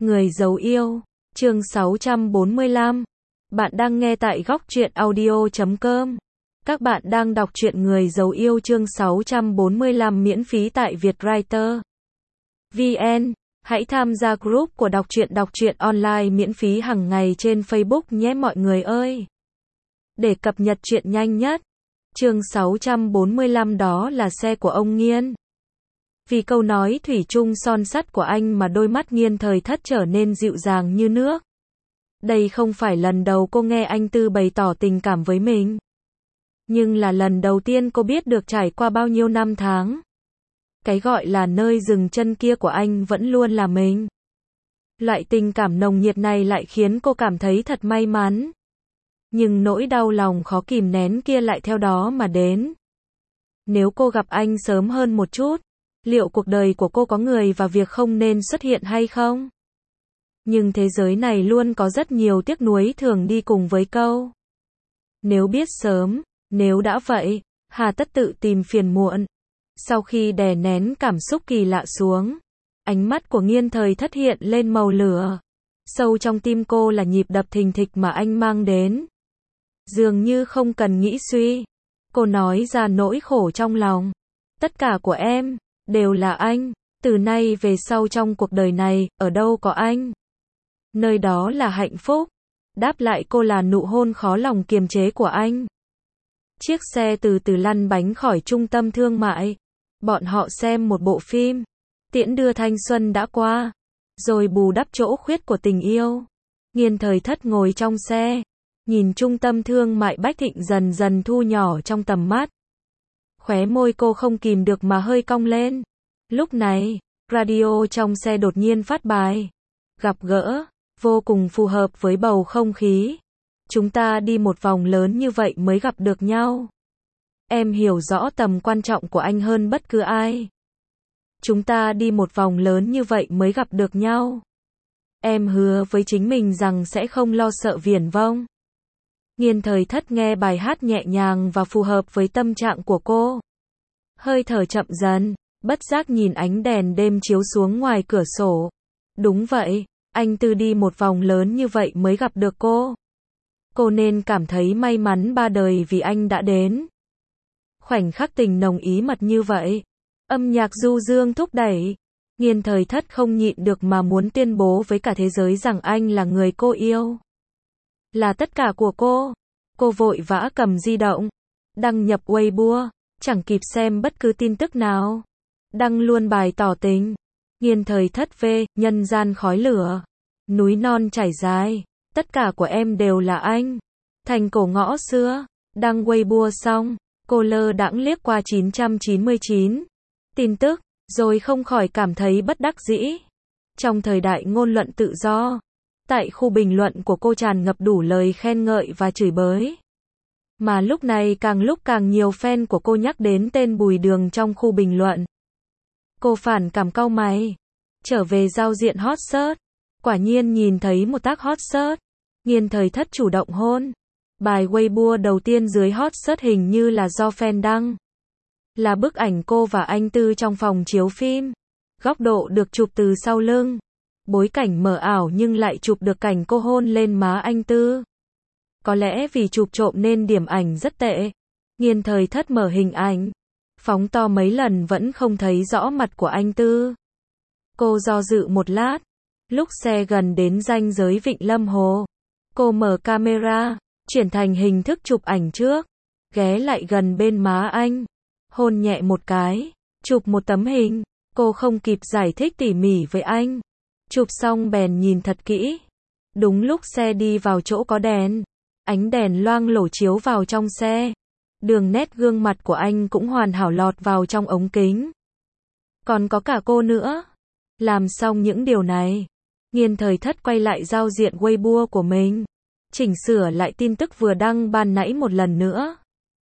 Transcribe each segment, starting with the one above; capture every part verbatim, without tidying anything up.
Người giấu yêu, chương sáu trăm bốn mươi lăm. Bạn đang nghe tại góc truyện audio chấm com. Các bạn đang đọc truyện Người giấu yêu chương sáu trăm bốn mươi lăm miễn phí tại Vietwriter vê en. Hãy tham gia group của đọc truyện đọc truyện online miễn phí hàng ngày trên Facebook nhé mọi người ơi. Để cập nhật truyện nhanh nhất. Chương sáu trăm bốn mươi lăm đó là xe của ông Nghiên. Vì câu nói thủy chung son sắt của anh mà đôi mắt Nghiên Thời Thất trở nên dịu dàng như nước. Đây không phải lần đầu cô nghe anh Tư bày tỏ tình cảm với mình. Nhưng là lần đầu tiên cô biết được trải qua bao nhiêu năm tháng. Cái gọi là nơi dừng chân kia của anh vẫn luôn là mình. Loại tình cảm nồng nhiệt này lại khiến cô cảm thấy thật may mắn. Nhưng nỗi đau lòng khó kìm nén kia lại theo đó mà đến. Nếu cô gặp anh sớm hơn một chút, liệu cuộc đời của cô có người và việc không nên xuất hiện hay không? Nhưng thế giới này luôn có rất nhiều tiếc nuối thường đi cùng với câu. Nếu biết sớm, nếu đã vậy, hà tất tự tìm phiền muộn. Sau khi đè nén cảm xúc kỳ lạ xuống, ánh mắt của Nghiên Thời Thất hiện lên màu lửa. Sâu trong tim cô là nhịp đập thình thịch mà anh mang đến. Dường như không cần nghĩ suy, cô nói ra nỗi khổ trong lòng. Tất cả của em đều là anh, từ nay về sau trong cuộc đời này, ở đâu có anh, nơi đó là hạnh phúc. Đáp lại cô là nụ hôn khó lòng kiềm chế của anh. Chiếc xe từ từ lăn bánh khỏi trung tâm thương mại. Bọn họ xem một bộ phim, tiễn đưa thanh xuân đã qua, rồi bù đắp chỗ khuyết của tình yêu. Nghiên Thời Thất ngồi trong xe, nhìn trung tâm thương mại Bách Thịnh dần dần thu nhỏ trong tầm mắt. Khóe môi cô không kìm được mà hơi cong lên. Lúc này, radio trong xe đột nhiên phát bài. Gặp gỡ, vô cùng phù hợp với bầu không khí. Chúng ta đi một vòng lớn như vậy mới gặp được nhau. Em hiểu rõ tầm quan trọng của anh hơn bất cứ ai. Chúng ta đi một vòng lớn như vậy mới gặp được nhau. Em hứa với chính mình rằng sẽ không lo sợ viển vông. Nghiên Thời Thất nghe bài hát nhẹ nhàng và phù hợp với tâm trạng của cô. Hơi thở chậm dần, bất giác nhìn ánh đèn đêm chiếu xuống ngoài cửa sổ. Đúng vậy, anh Tư đi một vòng lớn như vậy mới gặp được cô. Cô nên cảm thấy may mắn ba đời vì anh đã đến. Khoảnh khắc tình nồng ý mật như vậy, âm nhạc du dương thúc đẩy. Nghiên Thời Thất không nhịn được mà muốn tuyên bố với cả thế giới rằng anh là người cô yêu. Là tất cả của cô. Cô vội vã cầm di động, đăng nhập Weibo, chẳng kịp xem bất cứ tin tức nào. Đăng luôn bài tỏ tình. Nghiên Thời Thất về, nhân gian khói lửa, núi non trải dài, tất cả của em đều là anh. Thành cổ ngõ xưa. Đăng Weibo xong, cô lơ đãng liếc qua chín trăm chín mươi chín tin tức, rồi không khỏi cảm thấy bất đắc dĩ. Trong thời đại ngôn luận tự do, tại khu bình luận của cô tràn ngập đủ lời khen ngợi và chửi bới. Mà lúc này càng lúc càng nhiều fan của cô nhắc đến tên Bùi Đường trong khu bình luận. Cô phản cảm cau mày, trở về giao diện hot search, quả nhiên nhìn thấy một tác hot search. Nghiên Thời Thất chủ động hôn. Bài Weibo đầu tiên dưới hot search hình như là do fan đăng. Là bức ảnh cô và anh Tư trong phòng chiếu phim. Góc độ được chụp từ sau lưng. Bối cảnh mờ ảo nhưng lại chụp được cảnh cô hôn lên má anh Tư. Có lẽ vì chụp trộm nên điểm ảnh rất tệ. Nghiên Thời Thất mở hình ảnh, phóng to mấy lần vẫn không thấy rõ mặt của anh Tư. Cô do dự một lát. Lúc xe gần đến ranh giới Vịnh Lâm Hồ, cô mở camera, chuyển thành hình thức chụp ảnh trước. Ghé lại gần bên má anh, hôn nhẹ một cái, chụp một tấm hình. Cô không kịp giải thích tỉ mỉ với anh. Chụp xong bèn nhìn thật kỹ. Đúng lúc xe đi vào chỗ có đèn, ánh đèn loang lổ chiếu vào trong xe. Đường nét gương mặt của anh cũng hoàn hảo lọt vào trong ống kính. Còn có cả cô nữa. Làm xong những điều này, Nghiên Thời Thất quay lại giao diện Weibo của mình, chỉnh sửa lại tin tức vừa đăng ban nãy một lần nữa.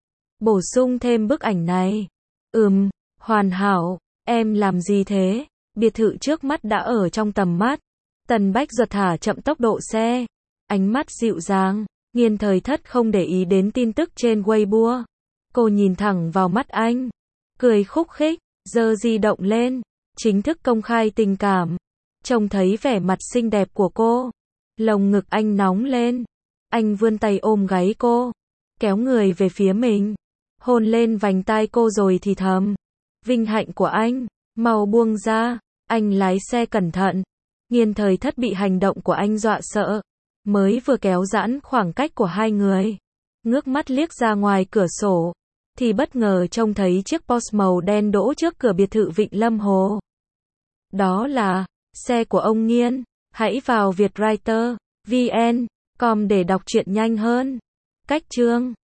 Bổ sung thêm bức ảnh này. Ừm, hoàn hảo, em làm gì thế? Biệt thự trước mắt đã ở trong tầm mắt. Tần Bách giật thả chậm tốc độ xe. Ánh mắt dịu dàng. Nghiên Thời Thất không để ý đến tin tức trên Weibo. Cô nhìn thẳng vào mắt anh, cười khúc khích, giơ di động lên, chính thức công khai tình cảm. Trông thấy vẻ mặt xinh đẹp của cô, lồng ngực anh nóng lên. Anh vươn tay ôm gáy cô, kéo người về phía mình, hôn lên vành tai cô rồi thì thầm. Vinh hạnh của anh, mau buông ra. Anh lái xe cẩn thận. Nghiên Thời Thất bị hành động của anh dọa sợ. Mới vừa kéo giãn khoảng cách của hai người, ngước mắt liếc ra ngoài cửa sổ, thì bất ngờ trông thấy chiếc Porsche màu đen đỗ trước cửa biệt thự Vịnh Lâm Hồ. Đó là xe của ông Nghiên. Hãy vào vietwriter chấm vn chấm com để đọc truyện nhanh hơn. Cách chương